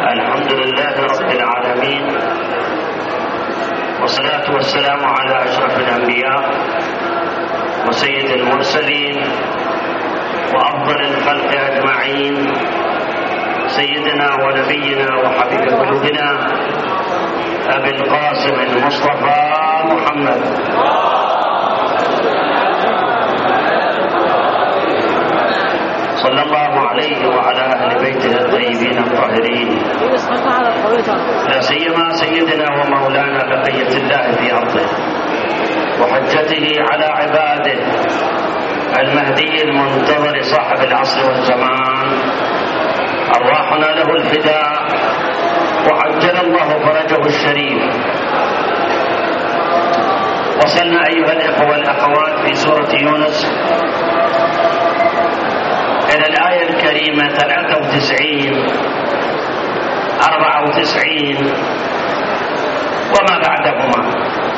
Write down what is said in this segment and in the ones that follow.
الحمد لله رب العالمين، والصلاة والسلام على أشرف الأنبياء وسيد المرسلين وأفضل الخلق أجمعين، سيدنا ونبينا وحبيب قلوبنا أبي القاسم المصطفى محمد صلى الله عليه وعلى أهل بيته الطيبين الطاهرين، لا سيما سيدنا ومولانا بقية الله في أرضه وحجته على عباده المهدي المنتظر صاحب العصر والزمان، أرواحنا له الفداء وعجل الله فرجه الشريف. وصلنا أيها الإخوة والأخوات في سورة يونس إلى الآية الكريمة 93 94 وما بعدهما.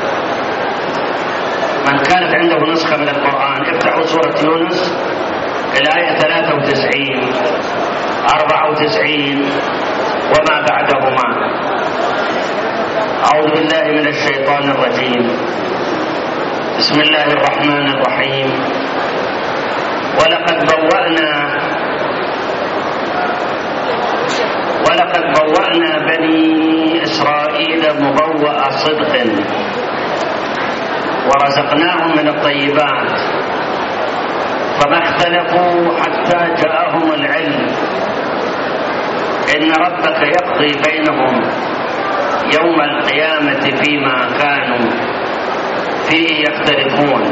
من كانت عنده نسخة من القرآن افتحوا سورة يونس الآية 93 94 وما بعدهما. أعوذ بالله من الشيطان الرجيم، بسم الله الرحمن الرحيم. ولقد بوأنا بني إسرائيل مبوأ صدق ورزقناهم من الطيبات فما اختلفوا حتى جاءهم العلم إن ربك يقضي بينهم يوم القيامة فيما كانوا فيه يختلفون.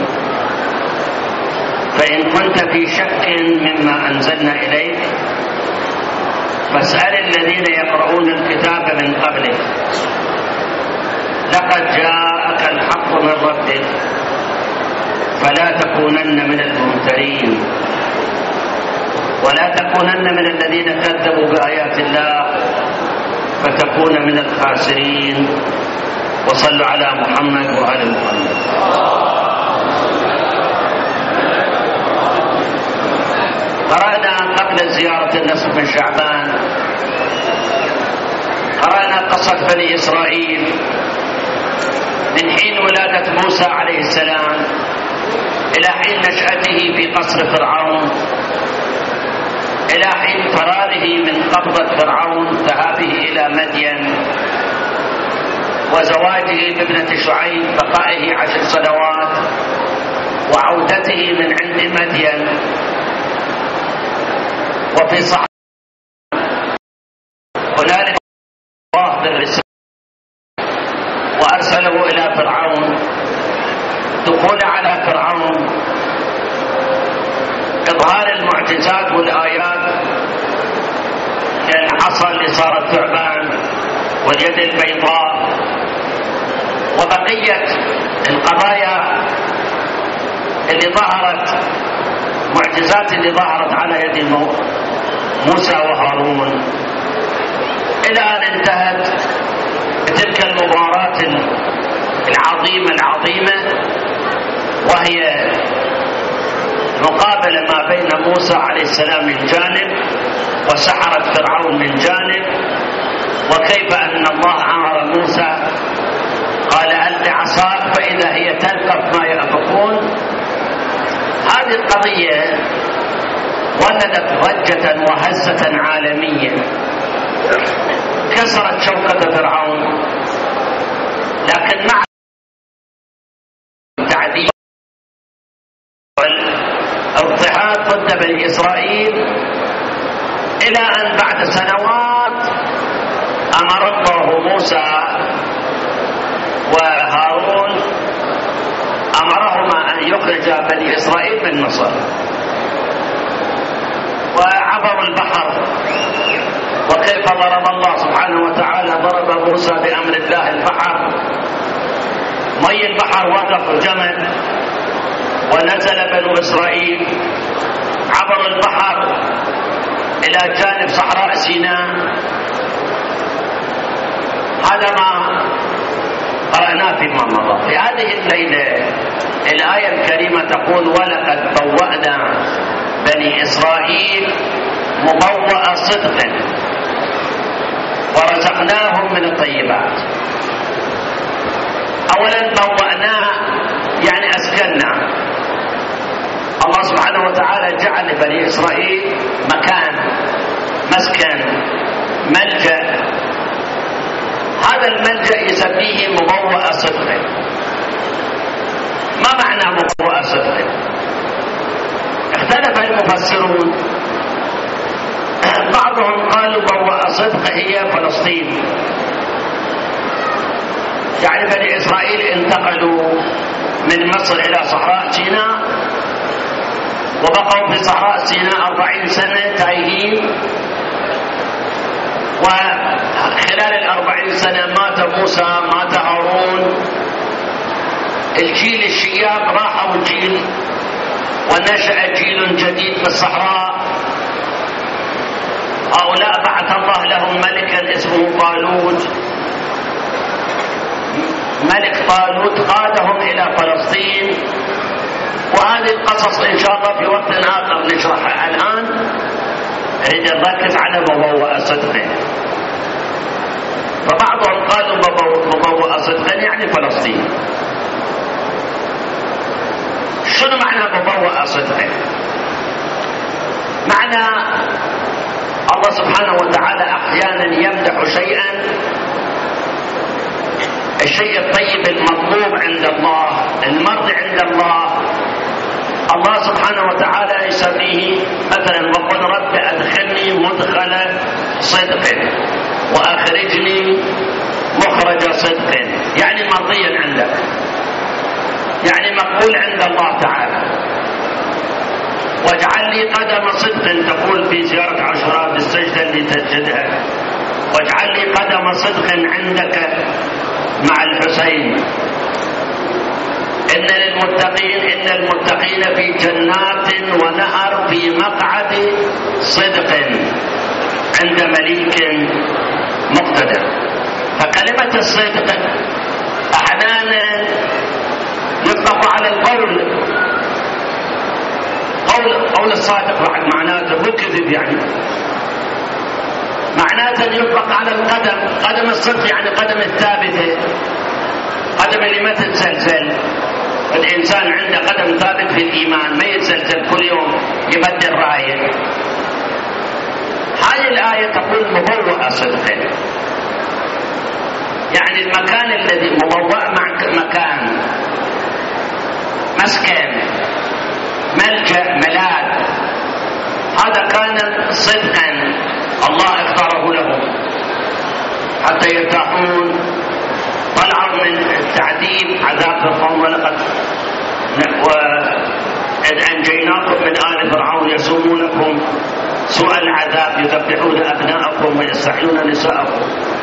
فإن كنت في شك مما أنزلنا إليك فاسأل الذين يقرؤون الكتاب من قبلك لقد جاءك الحق من ربك فلا تكونن من الممترين ولا تكونن من الذين كذبوا بآيات الله فتكون من الخاسرين. وصلوا على محمد وآل محمد. قرأنا قبل زيارة النصف من شعبان، قرأنا قصة بني إسرائيل من حين ولادة موسى عليه السلام إلى حين نشأته في قصر فرعون، إلى حين فراره من قبضة فرعون، ذهابه إلى مدين وزواجه بابنة شعيب، بقائه 10 سنوات وعودته من عند مدين. وفي صحيح هنالك الله بالرسالة وأرسله إلى فرعون، دخول على فرعون، إظهار المعجزات والآيات كالعصا اللي صارت ثعبان واليد البيضاء وبقية القضايا اللي ظهرت، معجزات اللي ظهرت على يد موسى وهارون، إلى أن انتهت بتلك المباراة العظيمة وهي مقابلة ما بين موسى عليه السلام من جانب وسحرة فرعون من جانب، وكيف أن الله أمر موسى قال ألق عصاك فإذا هي تلقف ما يأفكون. هذه القضية ولدت ضجة وهزة عالمية كسرت شوكة فرعون، لكن مع التعذيب والاضطهاد ضد بني إسرائيل إلى أن بعد سنوات أمر الله موسى وهارون، أمرهما أن يخرج بني إسرائيل من مصر، وعبروا البحر. وكيف ضرب الله سبحانه وتعالى ضرب موسى بأمر الله البحر، مي البحر وقف جمد ونزل بنو إسرائيل، عبروا البحر إلى جانب صحراء سيناء. هذا ما قرأناه فيما مضى. في هذه الليلة الآية الكريمة تقول ولقد بوأنا بني إسرائيل مبوأ صدق ورزقناهم من الطيبات. أولا بوأناها يعني أسكننا. الله سبحانه وتعالى جعل لبني إسرائيل مكان، مسكن، ملجأ. هذا الملجأ يسميه مبوأ صدق. ما معنى مبوأ صدق؟ اختلف المفسرون، بعضهم قالوا مبوأ صدق هي فلسطين، يعني بني إسرائيل انتقلوا من مصر إلى صحراء سيناء وبقوا في صحراء سيناء 40 سنة تايهين، وخلال 40 سنة مات موسى، مات هارون، الجيل الشياب راحوا الجيل، ونشأ جيل جديد في الصحراء. هؤلاء بعث الله لهم ملكا اسمه طالوت. ملك طالوت قادهم إلى فلسطين، وهذه القصص إن شاء الله في وقت آخر نشرحها. الآن نريد نركز على مبوأ صدق. فبعضهم قالوا مبوأ صدق يعني فلسطين. شنو معنى مبوأ صدق؟ معنى الله سبحانه وتعالى أحيانا يمدح شيئا، الشيء الطيب المطلوب عند الله، المرضي عند الله، الله سبحانه وتعالى يسميه مثلا وقل رب أدخلني مدخل صدق وأخرجني مخرج صدق، يعني مرضيا عندك، يعني مقبول عند الله تعالى. واجعل لي قدم صدق، تقول في زيارة عاشوراء بالسجدة اللي تسجدها، واجعل لي قدم صدق عندك مع الحسين. إن المتقين في جنات ونهر في مقعد صدق عند مليك مقتدر. فكلمة الصدق أحيانا يطلق على القول، قول الصادق بعد معناته مو كذب، يعني معناته يطلق على القدم. قدم الصدق يعني قدم الثابتة، قدم اللي ما تتزلزل. الإنسان عنده قدم ثابت في الإيمان، ما يتزلزل كل يوم يبدل راية. هذه الآية تقول مبوأ صدق، يعني المكان الذي مبوأ مكان، مسكن، ملجأ، ملاذ، هذا كان صدقا الله اختاره لهم حتى يرتاحون. طلعوا من التعذيب عذاب فرعون، وإذ أنجيناكم من آل فرعون يسومونكم سوء العذاب يذبحون أبناءكم ويستحيون نساءكم.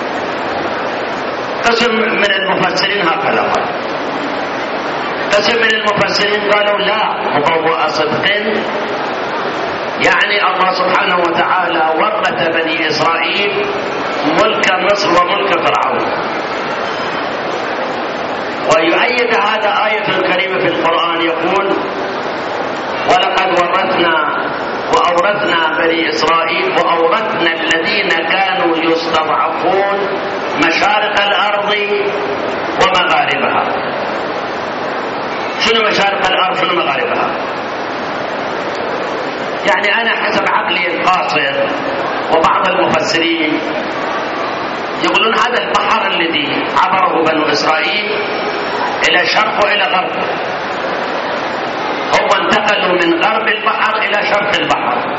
قسم من المفسرين هكذا قال، قسم من المفسرين قالوا لا، مبوأ صدق يعني الله سبحانه وتعالى ورث بني إسرائيل ملك مصر وملك فرعون. ويؤيد هذا آية كريمة في القرآن يقول ولقد وأورثنا بني إسرائيل وأورثنا الذين كانوا يستضعفون مشارق الأرض ومغاربها. شنو مشارق الأرض شنو مغاربها؟ يعني أنا حسب عقلي القاصر وبعض المفسرين يقولون هذا البحر الذي عبره بنو إسرائيل إلى شرق وإلى غرب، هم انتقلوا من غرب البحر إلى شرق البحر.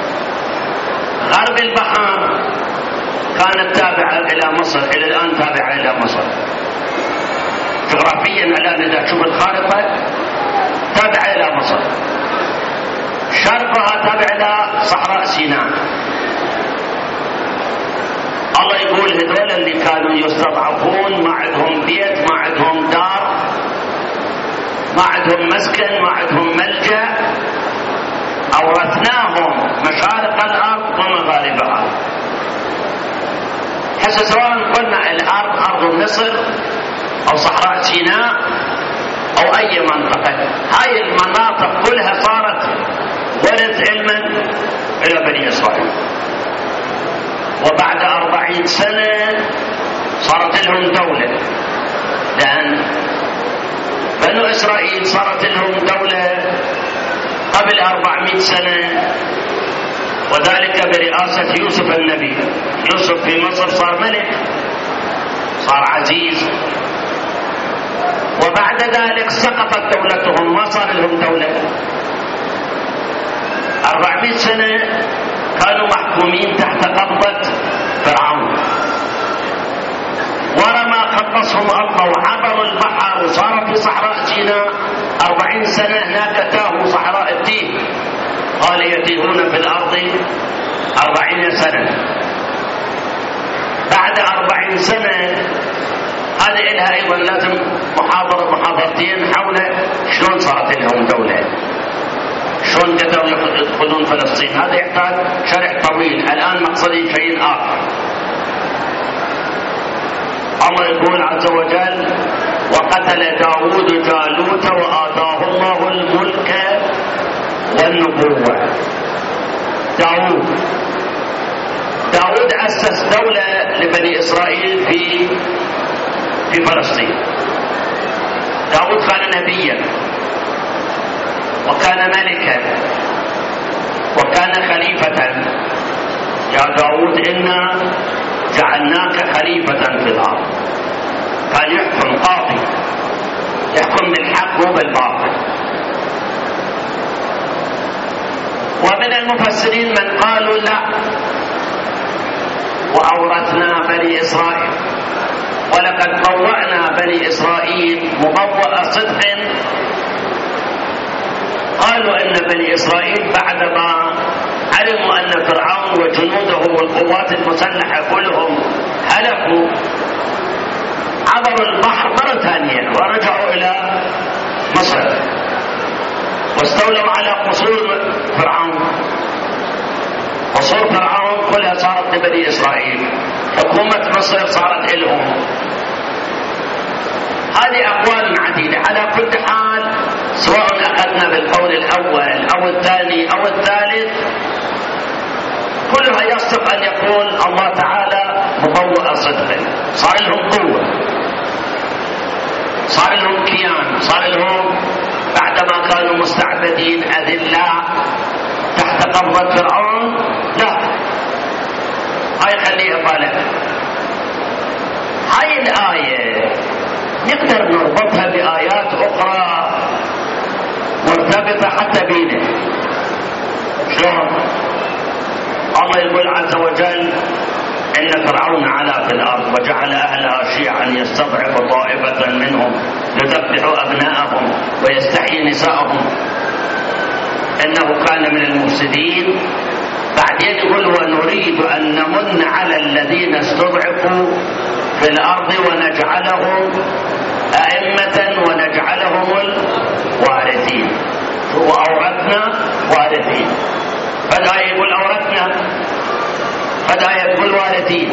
غرب البحر كانت تابعة إلى مصر، إلى الآن تابعة إلى مصر جغرافيا. الآن إذا تشوف الخارطة تابعة إلى مصر، شرقها تابع إلى صحراء سيناء. الله يقول هذول اللي كانوا يستضعفون ما عندهم بيت، ما عندهم دار، ما عندهم مسكن، ما عندهم ملجأ، أورثناهم مشارق الأرض ومغاربها. حتى سواء قلنا الأرض أرض مصر أو صحراء سيناء أو أي منطقة، هاي المناطق كلها صارت ورث علما إلى بني إسرائيل. وبعد 40 سنة صارت لهم دولة، لأن بنو إسرائيل صارت لهم دولة قبل 400 سنة، وذلك برئاسة يوسف النبي. يوسف في مصر صار ملك، صار عزيز، وبعد ذلك سقطت دولتهم، ما صار لهم دولة. 400 سنة كانوا محكومين تحت قبضة فرعون، ورما خلصهم الله وعبروا البحر وصاروا في صحراء سيناء. 40 سنة هناك تاهوا صحراء التيه، قال يتيهون في الأرض 40 سنة. بعد 40 سنة هذه إلها أيضا لازم محاضرتين حول شلون صارت لهم دولة، شلون قدروا يدخلون فلسطين. هذا يحتاج شرح طويل، الآن مقصدي شيء آخر. الله يقول عز وجل: وقتل داود جالوت وآتاه الله الملك والنبوة. داود أسس دولة لبني إسرائيل في فلسطين. داود كان نبيا وكان ملكا وكان خليفة. يا داود إنا جعلناك خليفة في الأرض. كان يحكم قاضي، يحكم بالحق وبالباطل. ومن المفسرين من قالوا لا، وأورثنا بني إسرائيل، ولقد بوأنا بني إسرائيل مبوأ صدق. قالوا إن بني إسرائيل بعدما علموا أن فرعون وجنوده والقوات المسلحة كلهم هلكوا، عبروا البحر مرة ثانية ورجعوا إلى مصر واستولوا على قصور فرعون. قصور فرعون كلها صارت لبني إسرائيل، حكومة مصر صارت لهم. هذه أقوال عديدة. على كل حال، سواء أخذنا بالقول الأول أو الثاني أو الثالث، كلها يصدق أن يكون الله تعالى مبوأ صدق. صار لهم قوة، صار لهم كيان، صار لهم بعدما كانوا مستعبدين أذلاء تحت قبضة فرعون. لا، هاي خليها بالك. هاي الآية نقدر نربطها بآيات أخرى مرتبطة حتى بينا. شلون؟ الله يقول عز وجل: إن فرعون علا في الأرض وجعل أهلها شيعا يستضعف طائفة منهم يذبح أبناءهم ويستحيي نساءهم إنه كان من المفسدين. بعدين يقول: ونريد أن نمن على الذين استضعفوا في الأرض ونجعلهم أئمة ونجعلهم الوارثين. وأورثنا وارثين. فالآية يقول أورثنا، فالآية يقول وارثين.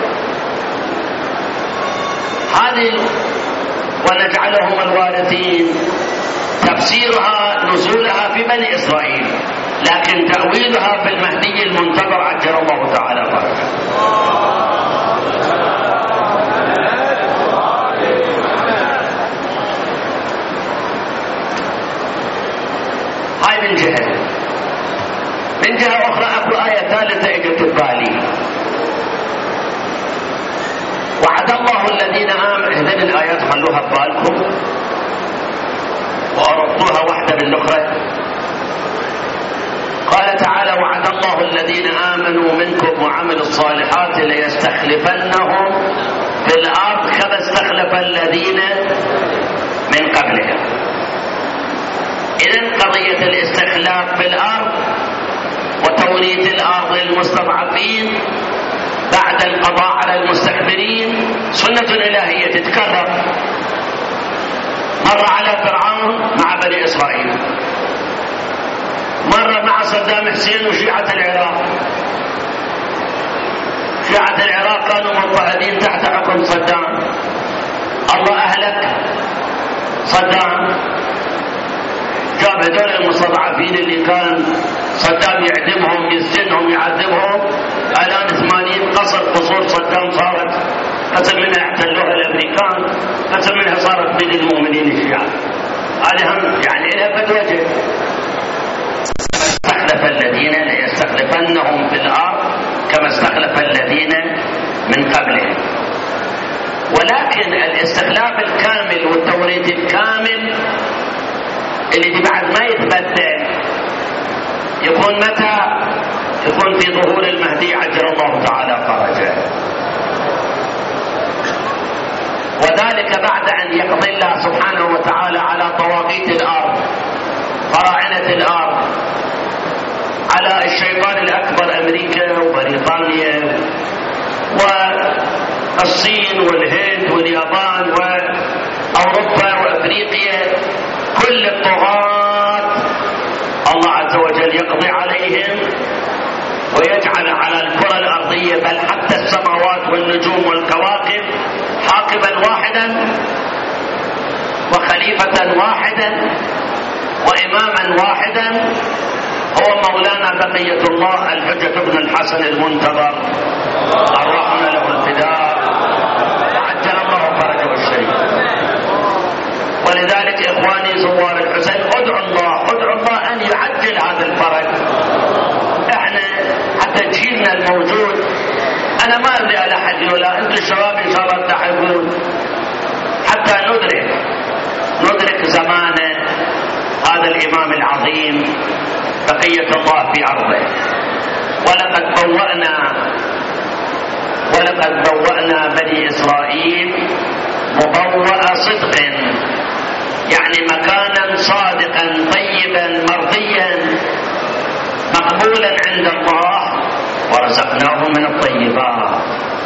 هذه ونجعلهم الوارثين تفسيرها نزولها في بني إسرائيل، لكن تأويلها في المهدي المنتظر عجل الله تعالى فرجه. هاي من جهة. من جهة أخرى أكو آية ثالثة إجت ببالي: وعد الله الذين آمنوا. هذين الآيات خلوها ببالكم وأربطوها واحدة بالأخرى. قال تعالى: وعد الله الذين آمنوا منكم وعملوا الصالحات ليستخلفنهم في الأرض كما استخلف الذين من قبلهم. إذن قضية الاستخلاف في الأرض وتوريث الأرض للمستضعفين بعد القضاء على المستكبرين سنة إلهية تتكرر. مرة على فرعون مع بني إسرائيل، مرة مع صدام حسين وشيعة العراق. شيعة العراق كانوا مضطهدين تحت حكم صدام، الله أهلك صدام. جاب هذول المستضعفين اللي كان صدام يعدمهم يسجنهم يعذبهم، الان 80 قصور صدام صارت قسم منها احتلوها الامريكان، قسم منها صارت بين المؤمنين الشيعة. هذه هم يعني لها قد وجه. استخلف الذين ليستخلفنهم في الارض كما استخلف الذين من قبلهم. ولكن الاستخلاف الكامل والتوريث الكامل اللي بعد ما يتبدل يكون متى؟ يكون في ظهور المهدي عجل الله تعالى فرجه، وذلك بعد أن يقضي الله سبحانه وتعالى على طواغيت الأرض، فراعنة الأرض، على الشيطان الأكبر أمريكا وبريطانيا والصين والهند واليابان وأوروبا وأفريقيا، كل الطغاة الله عز وجل يقضي عليهم ويجعل على الكرة الأرضية بل حتى السماوات والنجوم والكواكب حاكما واحدا وخليفة واحدا وإماما واحدا هو مولانا بقية الله الحجة بن الحسن المنتظر أرواحنا له الفداء عجل الله فرجه الشريف. ولذلك إخواني زوار الحسين ادعوا الله أن يعجل هذا الفرج. احنا حتى جيلنا الموجود أنا ما أدري على أحد يقولها، أنتم الشباب إن شاء الله تحبون حتى ندرك زمانه هذا الإمام العظيم بقية الله في أرضه. ولقد بوأنا بني إسرائيل مبوأ صدق، يعني مكانا صادقا طيبا مرضيا مقبولا عند الله، ورزقناهم من الطيبات.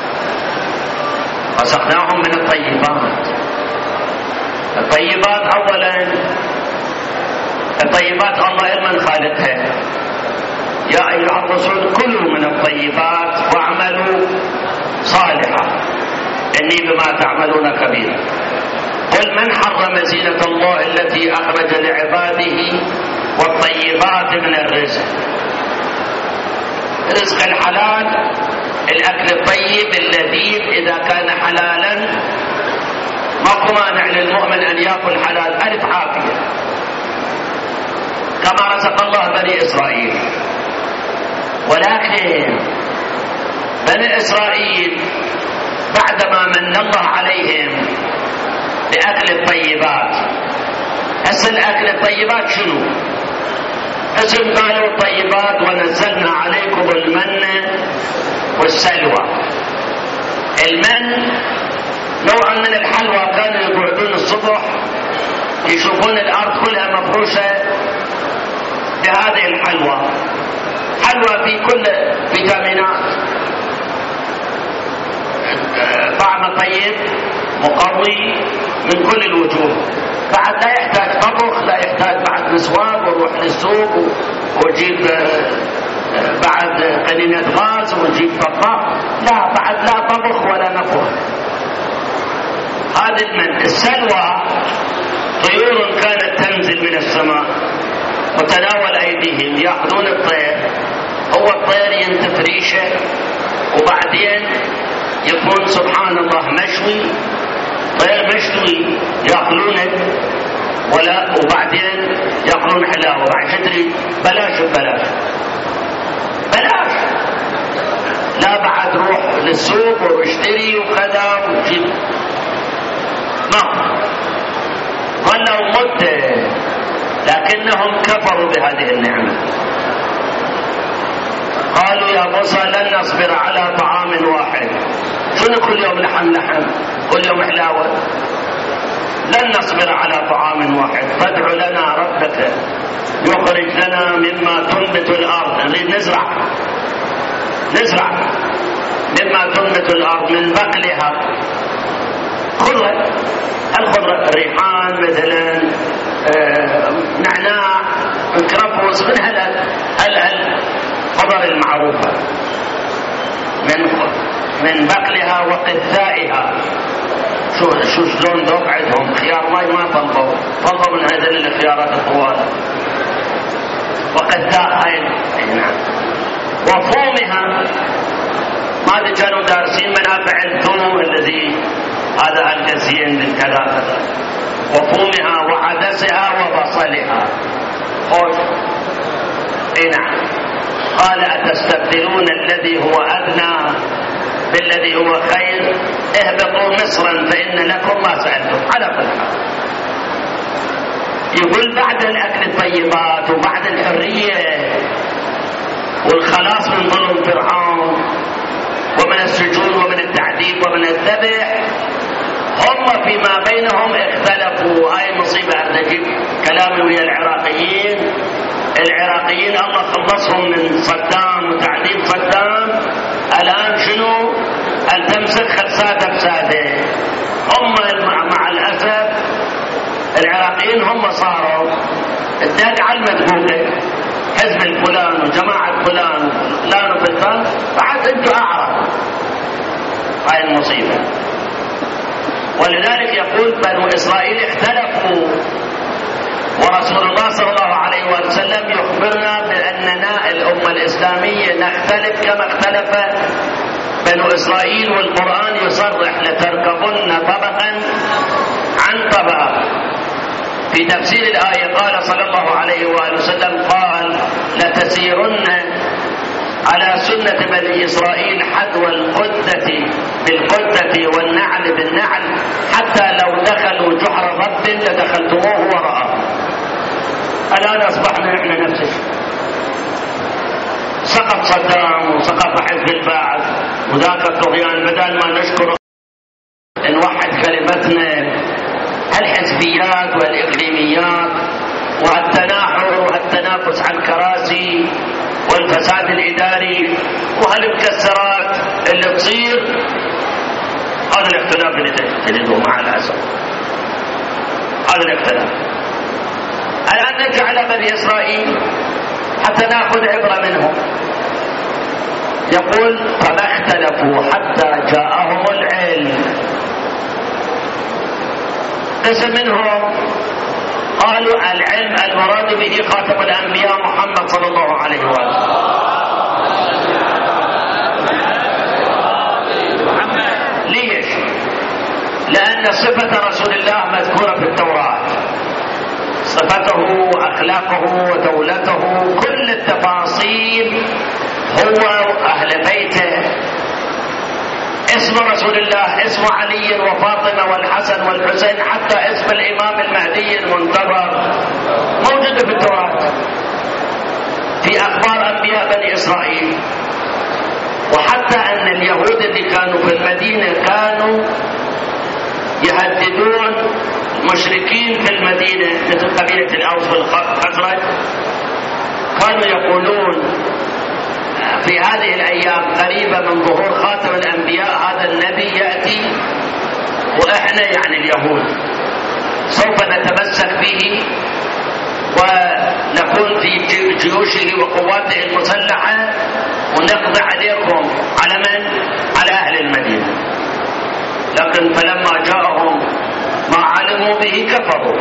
الطيبات أولا الطيبات الله من خالقها، يا أيها الرسول كلوا من الطيبات واعملوا صالحا إني بما تعملون كبير. قل من حرم زينة الله التي أخرج لعباده والطيبات من الرزق. رزق الحلال الأكل الطيب اللذيذ إذا كان حلالا ماكو مانع للمؤمن أن يأكل حلال ألف عافية كما رزق الله بني إسرائيل. ولكن بني إسرائيل بعدما من الله عليهم بأكل الطيبات، أصل أكل الطيبات شنو؟ اسم قالوا الطيبات ونزلنا عليكم المن والسلوى. المن نوع من الحلوى، كانوا يقعدون الصبح يشوفون الأرض كلها مفروشة بهذه الحلوى، حلوى في كل فيتامينات، طعم طيب مقوي من كل الوجوه، بعد لا يحتاج طبخ، لا يحتاج بعد مسواق وروح للسوق وجيب بعد قنينة غاز وجيب طباخ، لا بعد لا طبخ ولا نفخ. هذا المن. السلوى طيور كانت تنزل من السماء وتناول أيديهم يأخذون الطير، هو الطير ينتف ريشه وبعدين يكون سبحان الله مشوي، طير مشوي يأكلونه وبعدين يأكلون حلاوة. بعد تدري بلاش لا بعد روح للسوق واشتري وكذا وجيب، ما ظلوا مدة لكنهم كفروا بهذه النعمة. قالوا يا موسى لن نصبر على طعام واحد. شنو كل يوم لحم كل يوم حلاوة؟ لن نصبر على طعام واحد فادع لنا ربك يخرج لنا مما تنبت الأرض. نريد نزرع مما تنبت الأرض من بقلها الخضرة، الريحان مثلا، نعناع، كرفس، من الخضر المعروفة من بقلها وقثائها. شو شلون ذوق عندهم خيار ماي ما طلبوا من هذه الخيارات الطوال. وقداها. نعم. وفومها، ما ادري كانوا دارسين منافع الثوم الذي هذا الكثير كذا كذا. وفومها وعدسها وبصلها. خوش. نعم. قال أتستبدلون الذي هو أدنى بالذي هو خير، اهبطوا مصرا فإن لكم ما سألتم. على كل حال يقول بعد الأكل الطيبات وبعد الحرية والخلاص من ظلم فرعون ومن السجون ومن التعذيب ومن الذبح، هم فيما بينهم اختلفوا. هاي مصيبة. نجيب كلامي ويا العراقيين. العراقيين الله خلصهم من صدام وتعذيب صدام. الآن شنو؟ أن تمسك خلصات بسادة. هم مع الأسف العراقيين هم صاروا الدقعة المدبوكة، حزب الفلان وجماعة فلان فلان وفلان، بعد انتوا أعرف. هاي المصيبة. ولذلك يقول بنو إسرائيل اختلفوا، ورسول الله صلى الله عليه وسلم يخبرنا بأننا الأمة الإسلامية نختلف كما اختلف بنو إسرائيل، والقرآن يصرح لتركبن طبقا عن طبق. في تفسير الآية قال صلى الله عليه وآله وسلم قال لتسيرن على سنة بني إسرائيل حذو القدة بالقدة والنعل بالنعل، حتى لو دخلوا جحر رب لدخلتموه وراءه. الآن أصبحنا إحنا نفس الشيء. سقط صدام وسقط حزب البعث وذاك الطغيان. بدل ما نشكر نوحد كلمتنا، الحزبيات والإقليميات والتناحر والتنافس على الكراسي والفساد الإداري وهالمكسرات اللي تصير، هذا الاختلاف اللي تجده مع الأسف. هذا الاختلاف. الآن نرجع على بني إسرائيل حتى نأخذ عبرة منهم. يقول فما اختلفوا حتى جاءهم العلم. قسم منهم قالوا العلم المراد به خاتم الأنبياء محمد صلى الله عليه وسلم. ليش؟ لأن صفة رسول الله مذكورة في التوراة، صفته وأخلاقه ودولته، كل التفاصيل، هو أهل بيته، اسم رسول الله، اسم علي وفاطمة والحسن والحسين، حتى اسم الإمام المهدي المنتظر موجود في التوراة، في أخبار أنبياء بني إسرائيل. وحتى أن اليهود اللي كانوا في المدينة كانوا يهددون مشركين في المدينة مثل قبيلة الأوس والخزرج، كانوا يقولون في هذه الأيام قريبة من ظهور خاتم الأنبياء هذا النبي يأتي، وإحنا يعني اليهود سوف نتمسك به ونكون في جيوشه وقواته المسلحة ونقضي عليكم. على من؟ على أهل المدينة. لكن فلما جاءهم ما علموا به كفروا.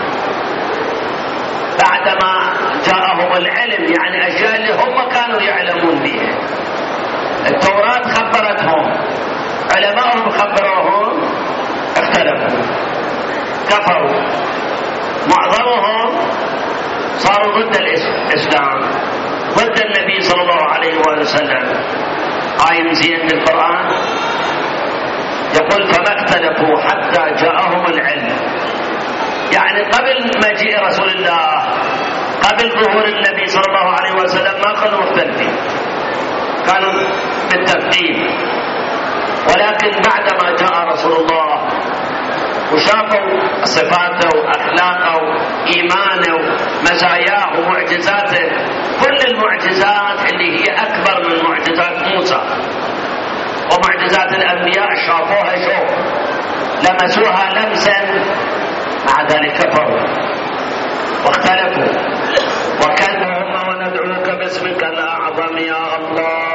بعدما جاءهم العلم، يعني أشياء اللي هم كانوا يعلمون بها، التوراة خبرتهم، علماءهم خبروهم، اختلفوا كفروا. معظمهم صاروا ضد الإسلام، ضد النبي صلى الله عليه وسلم. آية زين بالقرآن يقول فما اختلفوا حتى جاءهم العلم، يعني قبل مجيء رسول الله، قبل ظهور النبي صلى الله عليه وسلم ما كانوا مختلفين، كانوا متفقين. ولكن بعدما جاء رسول الله وشافوا صفاته وأخلاقه وإيمانه ومزاياه ومعجزاته، كل المعجزات اللي هي أكبر من معجزات موسى ومعجزات الأنبياء شافوها شوف، لمسوها لمسا، مع ذلك كفروا واختلفوا وكذبوا. وندعوك باسمك الأعظم يا الله،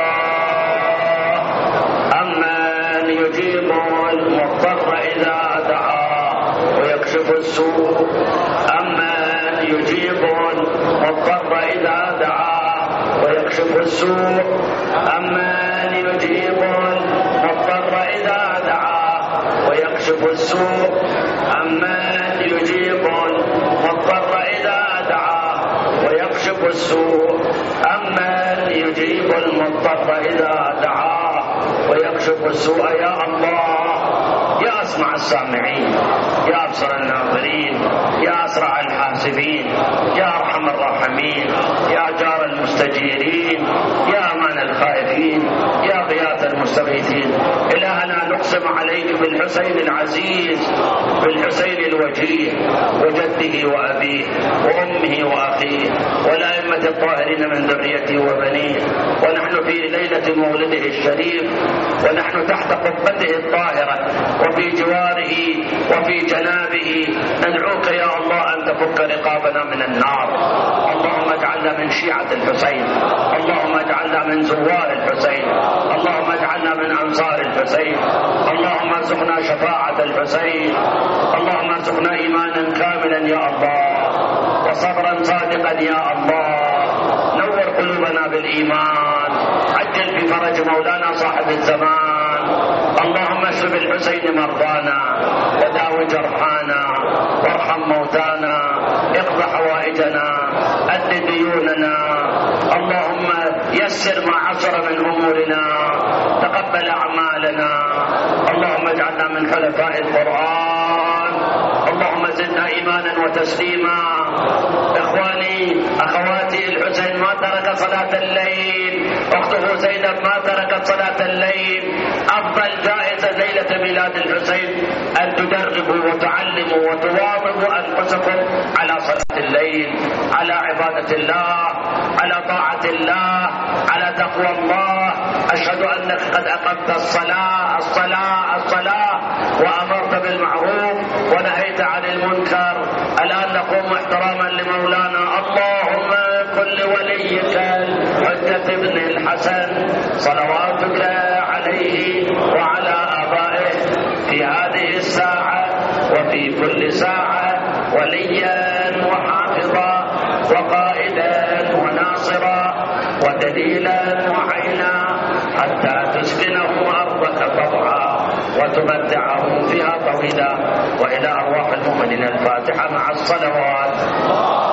أمن يجيب المضطر إذا دعاه ويكشف السوء، أمن يجيب مضطر إذا دعاه ويكشف السوء أمن يجيب المضطر إذا دعاه ويكشف السوء أمن يجيب المضطر إذا دعاه ويكشف السوء أمن يجيب المضطر إذا دعاه ويكشف السوء. يا الله يا أسمع السامعين، يا أبصر الناظرين، يا أسرع الحاسبين، يا أرحم الراحمين، يا جار المستجيرين، يا أمان الخائفين، يا غياث المستغيثين. إلهنا نقسم عليك بالحسين العزيز، بالحسين الوجيه وجده وأبيه وأمه وأخيه والأئمة الطاهرين من ذريته وبنيه، ونحن في ليلة مولده الشريف، ونحن تحت قبته الطاهرة وفي جواره وفي جنابه، ندعوك يا الله أن تفك رقابنا من النار. اللهم اجعلنا من شيعة الحسين، اللهم اجعلنا من زوار الحسين، اللهم اجعلنا من أنصار الحسين، اللهم ارزقنا شفاعة الحسين، اللهم ارزقنا إيمانا كاملا يا الله وصبرا صادقا يا الله. نور قلوبنا بالإيمان، عجل في فرج مولانا صاحب الزمان. اللهم اشف الحسين مرضانا وداو جرحانا وارحم موتانا، اقض حوائجنا، أد ديوننا. اللهم يسر ما عسر من أمورنا، تقبل أعمالنا. اللهم اجعلنا من حلفاء القرآن. اللهم زدنا إيمانا وتسليما. إخواني أخواتي، الحسين ما ترك صلاة الليل، أخته زينب ما تركت صلاة الليل. أفضل جائزة ليلة ميلاد الحسين أن تدربوا وتعلموا وتواظبوا أنفسكم على صلاة الليل، على عبادة الله، على طاعة الله، على تقوى الله. أشهد أنك قد أقمت الصلاة الصلاة الصلاة وأمرت بالمعروف ونهيت عن المنكر. الآن نقوم احتراما لمولانا. اللهم كن لوليك الحجة بن الحسن صلواتك عليه وعلى آبائه في هذه الساعة وفي كل ساعة وليا وحافظا وقائدا وناصرا ودليلا وعينا، حتى تسكنه أرضك طوعا وتمتعه فيها طويلا. وإلى أرواح المؤمنين الفاتحة مع الصلوات.